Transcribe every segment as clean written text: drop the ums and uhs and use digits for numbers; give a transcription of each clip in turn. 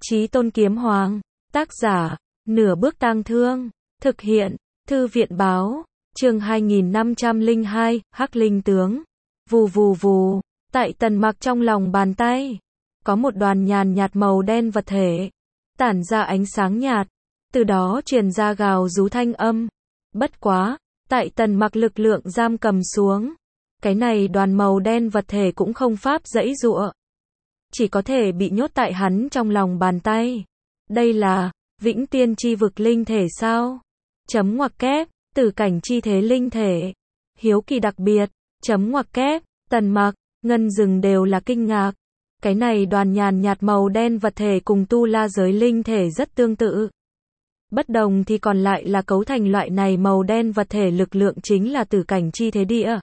Chí Tôn Kiếm Hoàng, tác giả, Nửa Bước Tang Thương, thực hiện, Thư viện báo, chương 2502, Hắc Linh Tướng, vù vù vù, tại Tần Mặc trong lòng bàn tay, có một đoàn nhàn nhạt màu đen vật thể, tản ra ánh sáng nhạt, từ đó truyền ra gào rú thanh âm. Bất quá, tại Tần Mặc lực lượng giam cầm xuống, cái này đoàn màu đen vật thể cũng không pháp giãy giụa, chỉ có thể bị nhốt tại hắn trong lòng bàn tay. Đây là Vĩnh Tiên chi vực linh thể sao? Chấm ngoặc kép, Tử cảnh chi thế linh thể. Hiếu kỳ đặc biệt, chấm ngoặc kép, Tần Mặc, Ngân Dừng đều là kinh ngạc. Cái này đoàn nhàn nhạt màu đen vật thể cùng tu la giới linh thể rất tương tự. Bất đồng thì còn lại là cấu thành loại này màu đen vật thể lực lượng chính là tử cảnh chi thế địa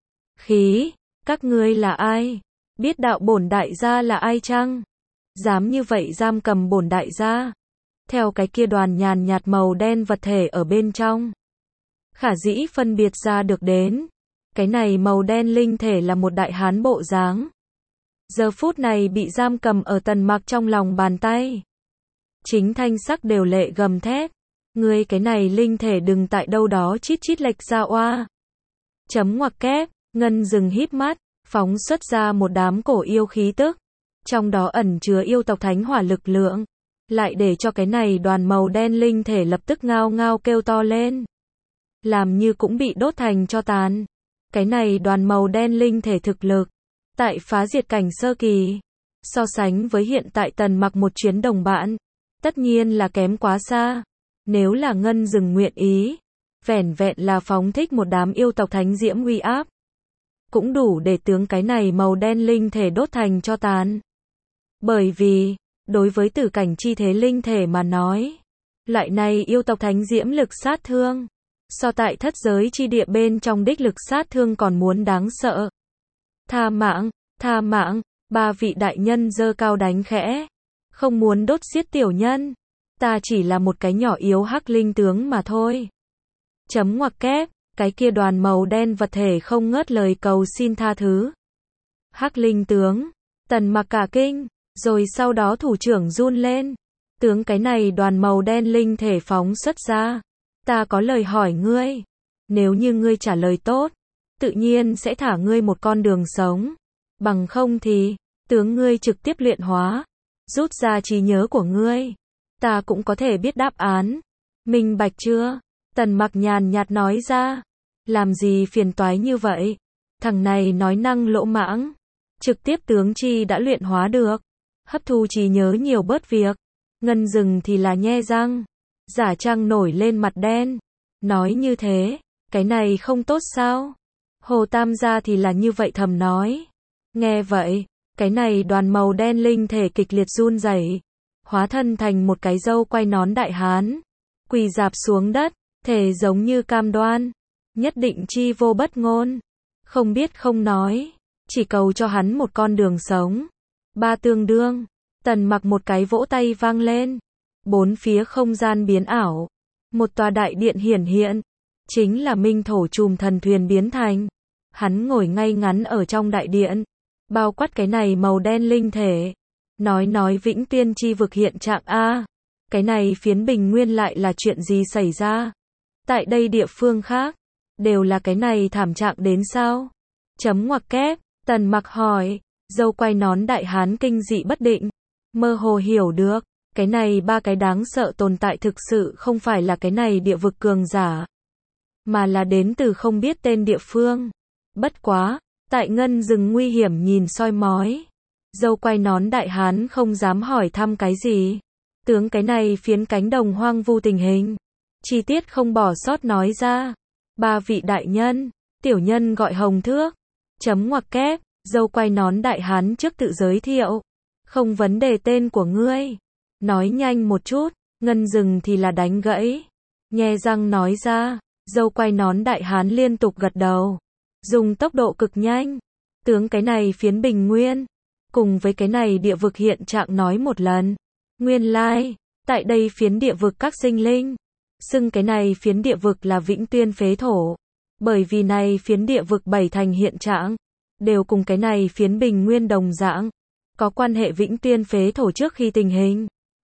khí. Các ngươi là ai? Biết đạo bổn đại gia là ai chăng? Dám như vậy giam cầm bổn đại gia? Theo cái kia đoàn nhàn nhạt màu đen vật thể ở bên trong, khả dĩ phân biệt ra được đến, cái này màu đen linh thể là một đại hán bộ dáng. Giờ phút này bị giam cầm ở Tần Mặc trong lòng bàn tay. Chính thanh sắc đều lệ gầm thét. Ngươi cái này linh thể đừng tại đâu đó chít chít lệch ra oa. Chấm ngoặc kép, Ngân Dừng híp mắt, phóng xuất ra một đám cổ yêu khí tức. Trong đó ẩn chứa yêu tộc thánh hỏa lực lượng. Lại để cho cái này đoàn màu đen linh thể lập tức ngao ngao kêu to lên. Làm như cũng bị đốt thành cho tàn. Cái này đoàn màu đen linh thể thực lực tại phá diệt cảnh sơ kỳ, so sánh với hiện tại Tần Mặc một chuyến đồng bạn, tất nhiên là kém quá xa. Nếu là Ngân Dừng nguyện ý, vẻn vẹn là phóng thích một đám yêu tộc thánh diễm uy áp, cũng đủ để tướng cái này màu đen linh thể đốt thành cho tàn. Bởi vì, đối với tử cảnh chi thế linh thể mà nói, loại này yêu tộc thánh diễm lực sát thương, so tại thất giới chi địa bên trong đích lực sát thương còn muốn đáng sợ. Tha mạng, ba vị đại nhân giơ cao đánh khẽ. Không muốn đốt giết tiểu nhân. Ta chỉ là một cái nhỏ yếu hắc linh tướng mà thôi. Chấm ngoặc kép, cái kia đoàn màu đen vật thể không ngớt lời cầu xin tha thứ. Hắc linh tướng, Tần Mặc cả kinh, rồi sau đó thủ trưởng run lên. Tướng cái này đoàn màu đen linh thể phóng xuất ra. Ta có lời hỏi ngươi. Nếu như ngươi trả lời tốt, tự nhiên sẽ thả ngươi một con đường sống. Bằng không thì, tướng ngươi trực tiếp luyện hóa, rút ra trí nhớ của ngươi. Ta cũng có thể biết đáp án. Minh bạch chưa? Tần Mặc nhàn nhạt nói ra. Làm gì phiền toái như vậy? Thằng này nói năng lỗ mãng. Trực tiếp tướng chi đã luyện hóa được. Hấp thu trí nhớ nhiều bớt việc. Ngân Dừng thì là nhe răng. Giả trang nổi lên mặt đen. Nói như thế, cái này không tốt sao? Hồ Tam gia thì là như vậy thầm nói. Nghe vậy, cái này đoàn màu đen linh thể kịch liệt run rẩy, hóa thân thành một cái râu quay nón đại hán, quỳ rạp xuống đất, thể giống như cam đoan, nhất định chi vô bất ngôn, không biết không nói, chỉ cầu cho hắn một con đường sống. Ba tương đương, Tần Mặc một cái vỗ tay vang lên, bốn phía không gian biến ảo, một tòa đại điện hiển hiện, chính là Minh Thổ Trùm thần thuyền biến thành. Hắn ngồi ngay ngắn ở trong đại điện, bao quát cái này màu đen linh thể. Nói Vĩnh Tiên chi vực hiện trạng a, cái này phiến bình nguyên lại là chuyện gì xảy ra? Tại đây địa phương khác, đều là cái này thảm trạng đến sao? Chấm ngoặc kép, Tần Mặc hỏi, dâu quay nón đại hán kinh dị bất định, mơ hồ hiểu được, cái này ba cái đáng sợ tồn tại thực sự không phải là cái này địa vực cường giả, mà là đến từ không biết tên địa phương. Bất quá, tại Ngân Dừng nguy hiểm nhìn soi mói, dâu quay nón đại hán không dám hỏi thăm cái gì. Tướng cái này phiến cánh đồng hoang vu tình hình, chi tiết không bỏ sót nói ra. Ba vị đại nhân, tiểu nhân gọi Hồng Thước. Chấm ngoặc kép, dâu quay nón đại hán trước tự giới thiệu. Không vấn đề tên của ngươi. Nói nhanh một chút, Ngân Dừng thì là đánh gãy. Nhe răng nói ra, dâu quay nón đại hán liên tục gật đầu. Dùng tốc độ cực nhanh, tướng cái này phiến bình nguyên, cùng với cái này địa vực hiện trạng nói một lần. Nguyên lai, tại đây phiến địa vực các sinh linh, xưng cái này phiến địa vực là Vĩnh Tuyên phế thổ. Bởi vì này phiến địa vực bảy thành hiện trạng, đều cùng cái này phiến bình nguyên đồng dạng, có quan hệ Vĩnh Tuyên phế thổ trước khi tình hình.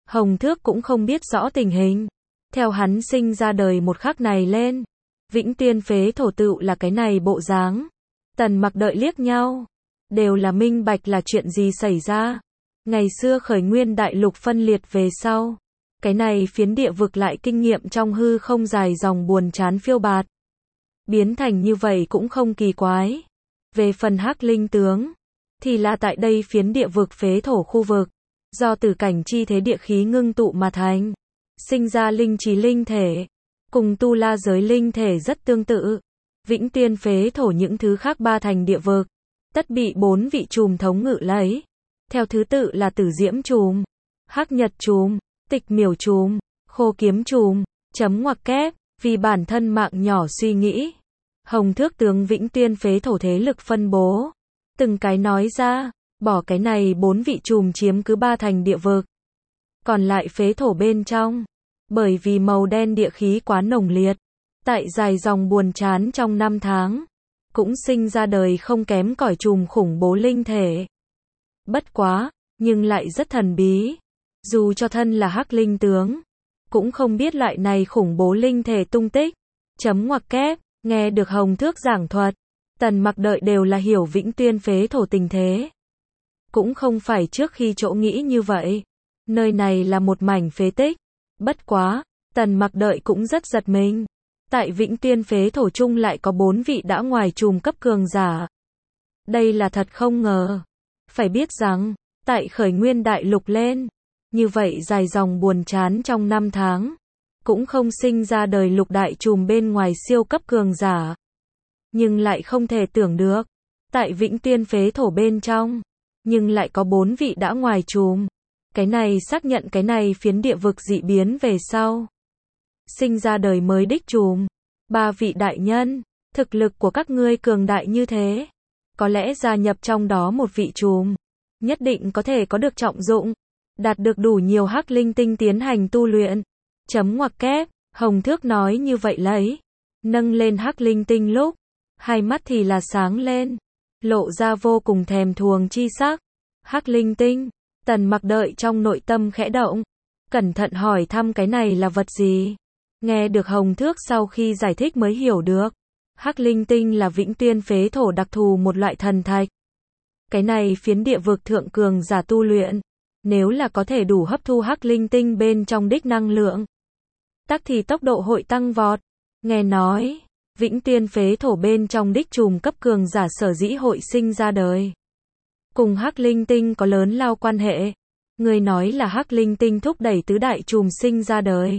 Hồng Thước cũng không biết rõ tình hình. Theo hắn sinh ra đời một khắc này lên, Vĩnh Tuyên phế thổ tựu là cái này bộ dáng. Tần Mặc đợi liếc nhau, đều là minh bạch là chuyện gì xảy ra. Ngày xưa khởi nguyên đại lục phân liệt về sau, cái này phiến địa vực lại kinh nghiệm trong hư không dài dòng buồn chán phiêu bạt. Biến thành như vậy cũng không kỳ quái. Về phần Hắc Linh tướng, thì là tại đây phiến địa vực phế thổ khu vực, do tử cảnh chi thế địa khí ngưng tụ mà thành, sinh ra linh trí linh thể, cùng tu la giới linh thể rất tương tự. Vĩnh Tuyên phế thổ những thứ khác ba thành địa vực, tất bị 4 vị trùm thống ngự lấy. Theo thứ tự là Tử Diễm trùm, Hắc Nhật trùm, Tịch Miểu trùm, Khô Kiếm trùm, chấm ngoặc kép. Vì bản thân mạng nhỏ suy nghĩ, Hồng Thước tướng Vĩnh Tuyên phế thổ thế lực phân bố, từng cái nói ra, bỏ cái này 4 vị trùm chiếm cứ 3 thành địa vực. Còn lại phế thổ bên trong, bởi vì màu đen địa khí quá nồng liệt, tại dài dòng buồn chán trong 5 tháng, cũng sinh ra đời không kém cỏi trùm khủng bố linh thể. Bất quá, nhưng lại rất thần bí. Dù cho thân là Hắc Linh tướng, cũng không biết loại này khủng bố linh thể tung tích. Chấm ngoặc kép, nghe được Hồng Thước giảng thuật, Tần Mặc đợi đều là hiểu Vĩnh Tuyên phế thổ tình thế. Cũng không phải trước khi chỗ nghĩ như vậy. Nơi này là một mảnh phế tích. Bất quá, Tần Mặc đợi cũng rất giật mình. Tại Vĩnh Tuyên phế thổ chung lại có 4 vị đã ngoài trùm cấp cường giả. Đây là thật không ngờ. Phải biết rằng, tại khởi nguyên đại lục lên, như vậy dài dòng buồn chán trong 5 tháng, cũng không sinh ra đời lục đại trùm bên ngoài siêu cấp cường giả. Nhưng lại không thể tưởng được, tại Vĩnh Tuyên phế thổ bên trong, nhưng lại có 4 vị đã ngoài trùm. Cái này xác nhận cái này phiến địa vực dị biến về sau. Sinh ra đời mới đích trùm. 3 vị đại nhân, thực lực của các ngươi cường đại như thế. Có lẽ gia nhập trong đó một vị trùm, nhất định có thể có được trọng dụng. Đạt được đủ nhiều hắc linh tinh tiến hành tu luyện. Chấm ngoặc kép, Hồng Thước nói như vậy lấy. Nâng lên hắc linh tinh lúc, hai mắt thì là sáng lên. Lộ ra vô cùng thèm thuồng chi sắc. Hắc linh tinh, Tần Mặc đợi trong nội tâm khẽ động. Cẩn thận hỏi thăm cái này là vật gì. Nghe được Hồng Thước sau khi giải thích mới hiểu được. Hắc linh tinh là Vĩnh Tuyên phế thổ đặc thù một loại thần thạch. Cái này phiến địa vực thượng cường giả tu luyện. Nếu là có thể đủ hấp thu hắc linh tinh bên trong đích năng lượng, tắc thì tốc độ hội tăng vọt. Nghe nói, Vĩnh Tuyên phế thổ bên trong đích trùm cấp cường giả sở dĩ hội sinh ra đời, cùng hắc linh tinh có lớn lao quan hệ. Người nói là hắc linh tinh thúc đẩy tứ đại trùm sinh ra đời.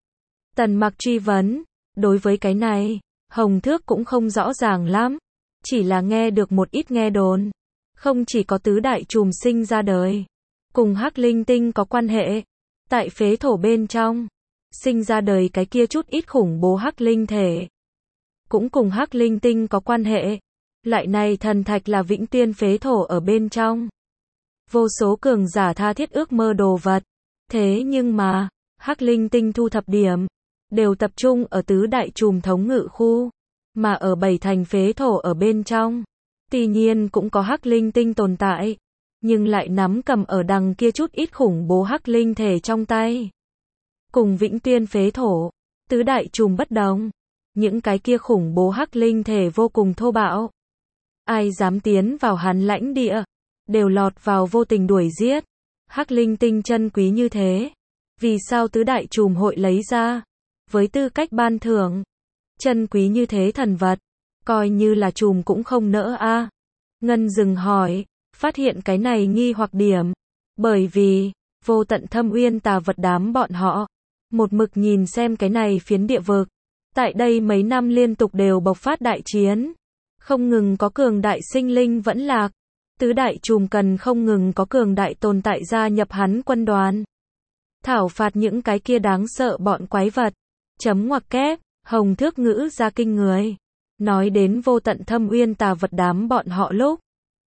Tần Mặc truy vấn, đối với cái này, Hồng Thước cũng không rõ ràng lắm, chỉ là nghe được một ít nghe đồn. Không chỉ có tứ đại trùm sinh ra đời, cùng hắc linh tinh có quan hệ. Tại phế thổ bên trong, sinh ra đời cái kia chút ít khủng bố hắc linh thể, cũng cùng hắc linh tinh có quan hệ. Loại này thần thạch là Vĩnh Tuyên phế thổ ở bên trong. Vô số cường giả tha thiết ước mơ đồ vật. Thế nhưng mà, hắc linh tinh thu thập điểm, đều tập trung ở tứ đại trùm thống ngự khu. Mà ở 7 thành phế thổ ở bên trong, tuy nhiên cũng có hắc linh tinh tồn tại. Nhưng lại nắm cầm ở đằng kia chút ít khủng bố hắc linh thể trong tay. Cùng Vĩnh Tuyên phế thổ, tứ đại trùm bất đồng. Những cái kia khủng bố hắc linh thể vô cùng thô bạo. Ai dám tiến vào hắn lãnh địa, đều lọt vào vô tình đuổi giết. Hắc linh tinh chân quý như thế, vì sao tứ đại trùm hội lấy ra, với tư cách ban thưởng. Chân quý như thế thần vật, coi như là trùm cũng không nỡ a. Ngân dừng hỏi. Phát hiện cái này nghi hoặc điểm. Bởi vì, vô tận thâm uyên tà vật đám bọn họ, một mực nhìn xem cái này phiến địa vực. Tại đây mấy năm liên tục đều bộc phát đại chiến. Không ngừng có cường đại sinh linh vẫn lạc. Tứ đại trùm cần không ngừng có cường đại tồn tại gia nhập hắn quân đoàn. Thảo phạt những cái kia đáng sợ bọn quái vật. Chấm ngoặc kép, Hồng Thước ngữ ra kinh người. Nói đến vô tận thâm uyên tà vật đám bọn họ lúc,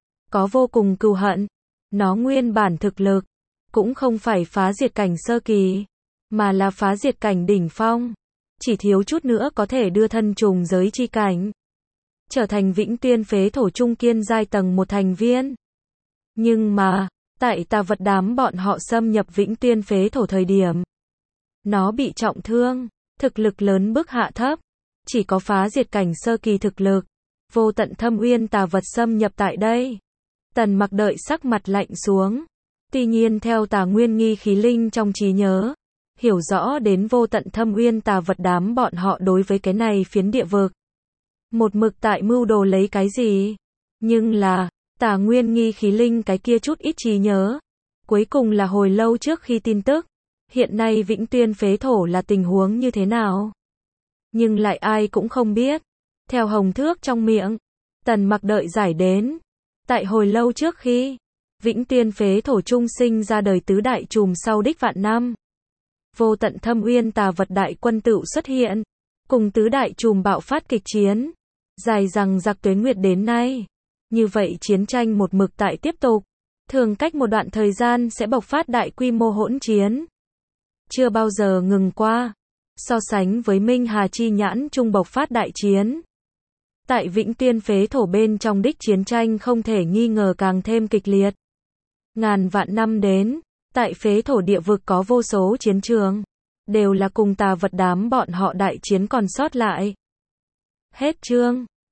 có vô cùng cừu hận. Nó nguyên bản thực lực, cũng không phải phá diệt cảnh sơ kỳ, mà là phá diệt cảnh đỉnh phong. Chỉ thiếu chút nữa có thể đưa thân trùng giới chi cảnh, trở thành Vĩnh Tuyên phế thổ trung kiên giai tầng 1 thành viên. Nhưng mà, Tại tà vật đám bọn họ xâm nhập Vĩnh Tuyên phế thổ thời điểm, nó bị trọng thương, thực lực lớn bước hạ thấp, chỉ có phá diệt cảnh sơ kỳ thực lực. Vô tận thâm uyên tà vật xâm nhập tại đây. Tần Mặc đợi sắc mặt lạnh xuống. Tuy nhiên theo Tà Nguyên nghi khí linh trong trí nhớ, hiểu rõ đến vô tận thâm uyên tà vật đám bọn họ đối với cái này phiến địa vực. Một mực tại mưu đồ lấy cái gì? Nhưng là, Tà Nguyên nghi khí linh cái kia chút ít trí nhớ. Cuối cùng là hồi lâu trước khi tin tức. Hiện nay Vĩnh Tuyên phế thổ là tình huống như thế nào? Nhưng lại ai cũng không biết. Theo Hồng Thước trong miệng, Tần Mặc đợi giải đến. Tại hồi lâu trước khi Vĩnh Tuyên phế thổ trung sinh ra đời tứ đại trùm sau đích vạn năm. Vô tận thâm uyên tà vật đại quân tựu xuất hiện. Cùng tứ đại trùm bạo phát kịch chiến. Dài rằng giặc tuế nguyệt đến nay. Như vậy chiến tranh một mực tại tiếp tục. Thường cách một đoạn thời gian sẽ bộc phát đại quy mô hỗn chiến. Chưa bao giờ ngừng qua. So sánh với Minh Hà Chi Nhãn trung bộc phát đại chiến. Tại Vĩnh Tuyên phế thổ bên trong đích chiến tranh không thể nghi ngờ càng thêm kịch liệt. Ngàn vạn năm đến, tại phế thổ địa vực có vô số chiến trường. Đều là cùng tà vật đám bọn họ đại chiến còn sót lại. Hết chương.